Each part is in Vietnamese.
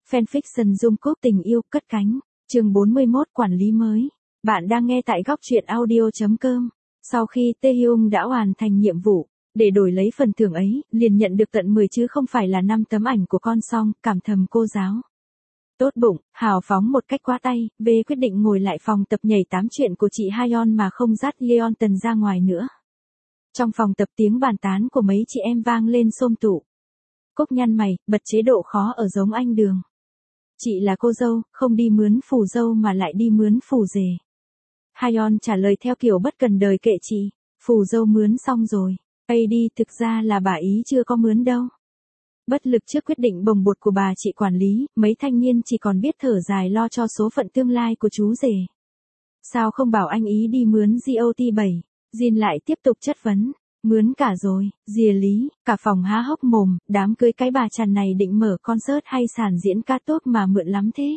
Fanfiction Jungkook tình yêu cất cánh. Chương 41 quản lý mới. Bạn đang nghe tại góc truyện audio.com. Sau khi Taehyung đã hoàn thành nhiệm vụ, để đổi lấy phần thưởng ấy, liền nhận được tận 10 chứ không phải là 5 tấm ảnh của con Song, cảm thầm cô giáo. Tốt bụng, hào phóng một cách quá tay, V quyết định ngồi lại phòng tập nhảy 8 chuyện của chị Hayeon mà không dắt Yeontan ra ngoài nữa. Trong phòng tập tiếng bàn tán của mấy chị em vang lên xôm tụ. Cúc nhăn mày, bật chế độ khó ở giống anh Đường. Chị là cô dâu, không đi mướn phù dâu mà lại đi mướn phù rể. Hayeon trả lời theo kiểu bất cần đời kệ chị, phù dâu mướn xong rồi. Đi thực ra là bà ý chưa có mướn đâu. Bất lực trước quyết định bồng bột của bà chị quản lý, mấy thanh niên chỉ còn biết thở dài lo cho số phận tương lai của chú rể. Sao không bảo anh ý đi mướn GOT7? Jin lại tiếp tục chất vấn. Mướn cả rồi, dìa lý, cả phòng há hốc mồm, đám cưới cái bà chằn này định mở concert hay sàn diễn ca tốt mà mượn lắm thế.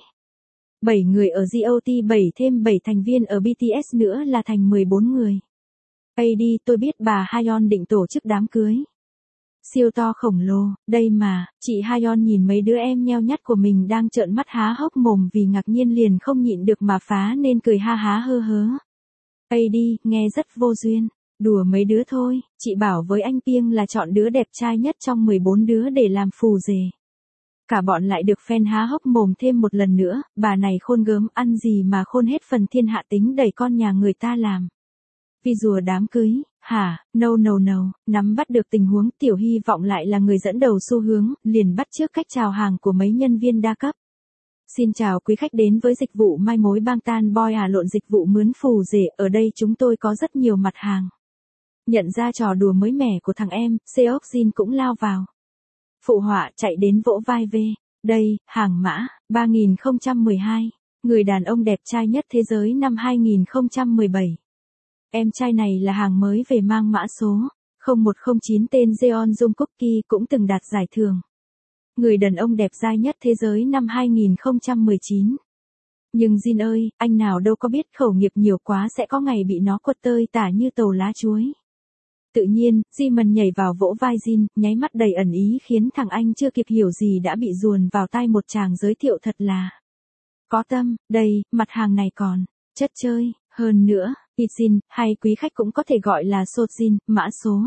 7 người ở GOT7 thêm 7 thành viên ở BTS nữa là thành 14 người. Đi tôi biết bà Hayeon định tổ chức đám cưới. Siêu to khổng lồ, đây mà, chị Hayeon nhìn mấy đứa em nheo nhắt của mình đang trợn mắt há hốc mồm vì ngạc nhiên liền không nhịn được mà phá nên cười ha há hơ hớ. Đi, nghe rất vô duyên. Đùa mấy đứa thôi, chị bảo với anh Piêng là chọn đứa đẹp trai nhất trong 14 đứa để làm phù rể. Cả bọn lại được fan há hốc mồm thêm một lần nữa, bà này khôn gớm ăn gì mà khôn hết phần thiên hạ tính đẩy con nhà người ta làm. Vì rùa đám cưới, hả, no, nắm bắt được tình huống Tiểu Hy vọng lại là người dẫn đầu xu hướng, liền bắt chước cách chào hàng của mấy nhân viên đa cấp. Xin chào quý khách đến với dịch vụ mai mối Bangtan Boy lộn dịch vụ mướn phù rể, ở đây chúng tôi có rất nhiều mặt hàng. Nhận ra trò đùa mới mẻ của thằng em, Seokjin cũng lao vào. Phụ họa chạy đến vỗ vai V. Đây, hàng mã, 3012. Người đàn ông đẹp trai nhất thế giới năm 2017. Em trai này là hàng mới về mang mã số 0109 tên Jeon Jungkook cũng từng đạt giải thưởng. Người đàn ông đẹp trai nhất thế giới năm 2019. Nhưng Jin ơi, anh nào đâu có biết khẩu nghiệp nhiều quá sẽ có ngày bị nó quật tơi tả như tàu lá chuối. Tự nhiên, Jimin nhảy vào vỗ vai Jin, nháy mắt đầy ẩn ý khiến thằng anh chưa kịp hiểu gì đã bị dùn vào tai một chàng giới thiệu thật là có tâm. Đây, mặt hàng này còn chất chơi, hơn nữa, Jin, hay quý khách cũng có thể gọi là Sojin, mã số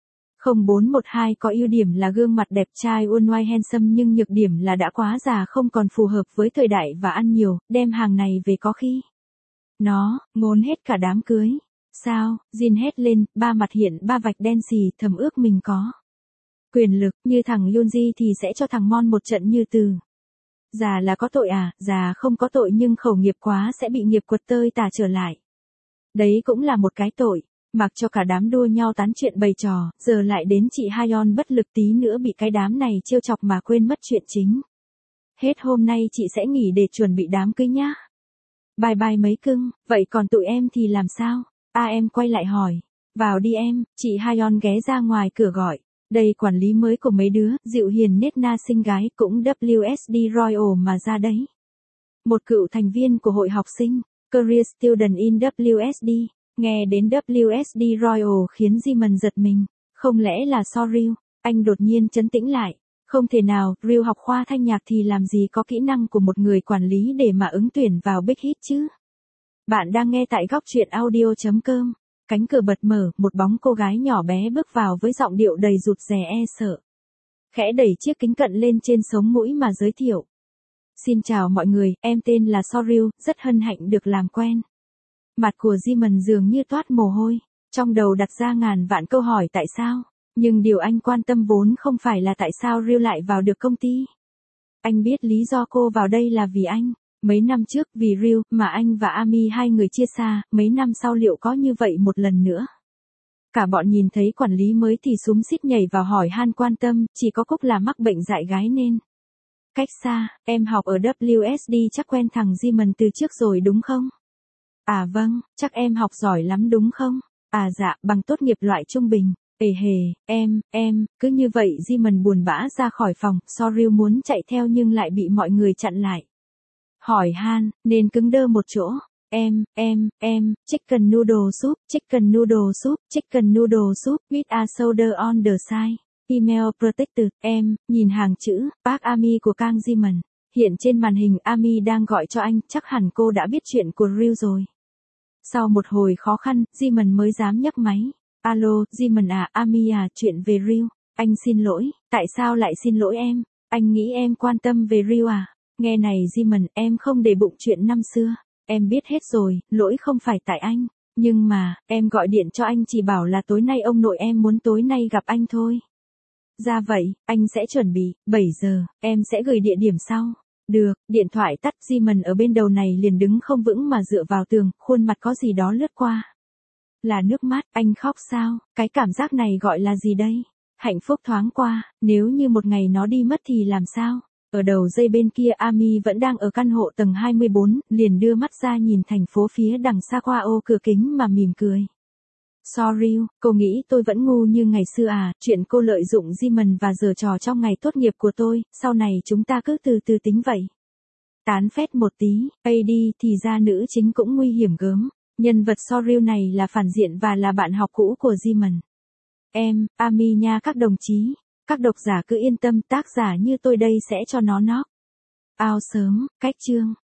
0412 có ưu điểm là gương mặt đẹp trai unwise handsome nhưng nhược điểm là đã quá già không còn phù hợp với thời đại và ăn nhiều, đem hàng này về có khi nó ngốn hết cả đám cưới. Sao, Jin hét lên, ba mặt hiện ba vạch đen xì, thầm ước mình có quyền lực, như thằng Yoonji thì sẽ cho thằng Mon một trận như từ. Già là có tội à, già không có tội nhưng khẩu nghiệp quá sẽ bị nghiệp quật tơi tả trở lại. Đấy cũng là một cái tội, mặc cho cả đám đua nhau tán chuyện bày trò, giờ lại đến chị Hayeon bất lực tí nữa bị cái đám này trêu chọc mà quên mất chuyện chính. Hết hôm nay chị sẽ nghỉ để chuẩn bị đám cưới nhá. Bye bye mấy cưng, vậy còn tụi em thì làm sao? Em quay lại hỏi. Vào đi em, chị Hayeon ghé ra ngoài cửa gọi. Đây quản lý mới của mấy đứa, dịu hiền nết na xinh gái cũng WSD Royal mà ra đấy. Một cựu thành viên của hội học sinh, Career Student in WSD, nghe đến WSD Royal khiến Jimin giật mình. Không lẽ là sorry? Anh đột nhiên trấn tĩnh lại. Không thể nào, Ryu học khoa thanh nhạc thì làm gì có kỹ năng của một người quản lý để mà ứng tuyển vào Big Hit chứ? Bạn đang nghe tại góc truyện audio.com. Cánh cửa bật mở, một bóng cô gái nhỏ bé bước vào với giọng điệu đầy rụt rè sợ. Khẽ đẩy chiếc kính cận lên trên sống mũi mà giới thiệu. Xin chào mọi người, em tên là Soryu, rất hân hạnh được làm quen. Mặt của Jimin dường như toát mồ hôi, trong đầu đặt ra ngàn vạn câu hỏi tại sao. Nhưng điều anh quan tâm vốn không phải là tại sao Ryu lại vào được công ty. Anh biết lý do cô vào đây là vì anh. Mấy năm trước vì Ryu mà anh và Ami hai người chia xa, mấy năm sau liệu có như vậy một lần nữa? Cả bọn nhìn thấy quản lý mới thì xúm xít nhảy vào hỏi han quan tâm, chỉ có Cúc là mắc bệnh dại gái nên. Cách xa, em học ở WSD chắc quen thằng Jimin từ trước rồi đúng không? À vâng, chắc em học giỏi lắm đúng không? À dạ, bằng tốt nghiệp loại trung bình. Cứ như vậy Jimin buồn bã ra khỏi phòng, Soryu muốn chạy theo nhưng lại bị mọi người chặn lại. Hỏi han, nên cứng đơ một chỗ. Chicken noodle soup, with a soda on the side. Email protected, nhìn hàng chữ, bác Ami của Kang Jimin. Hiện trên màn hình Ami đang gọi cho anh, chắc hẳn cô đã biết chuyện của Real rồi. Sau một hồi khó khăn, Jimon mới dám nhấc máy. Alo, Jimon à, Ami à, chuyện về Real. Anh xin lỗi, tại sao lại xin lỗi em? Anh nghĩ em quan tâm về Real à? Nghe này Jimon, em không để bụng chuyện năm xưa. Em biết hết rồi, lỗi không phải tại anh. Nhưng mà, em gọi điện cho anh chỉ bảo là tối nay ông nội em muốn tối nay gặp anh thôi. Ra vậy, anh sẽ chuẩn bị, 7 giờ, em sẽ gửi địa điểm sau. Được, điện thoại tắt, Jimon ở bên đầu này liền đứng không vững mà dựa vào tường, khuôn mặt có gì đó lướt qua. Là nước mắt, anh khóc sao, cái cảm giác này gọi là gì đây? Hạnh phúc thoáng qua, nếu như một ngày nó đi mất thì làm sao? Ở đầu dây bên kia Ami vẫn đang ở căn hộ tầng 24, liền đưa mắt ra nhìn thành phố phía đằng xa qua ô cửa kính mà mỉm cười. Sorry, cô nghĩ tôi vẫn ngu như ngày xưa à, chuyện cô lợi dụng Jimon và giở trò trong ngày tốt nghiệp của tôi, sau này chúng ta cứ từ từ tính vậy. Tán phét một tí, AD thì ra nữ chính cũng nguy hiểm gớm, nhân vật Sorry này là phản diện và là bạn học cũ của Jimon. Em, Ami nha các đồng chí, các độc giả cứ yên tâm, tác giả như tôi đây sẽ cho nó knock out sớm, cách chương.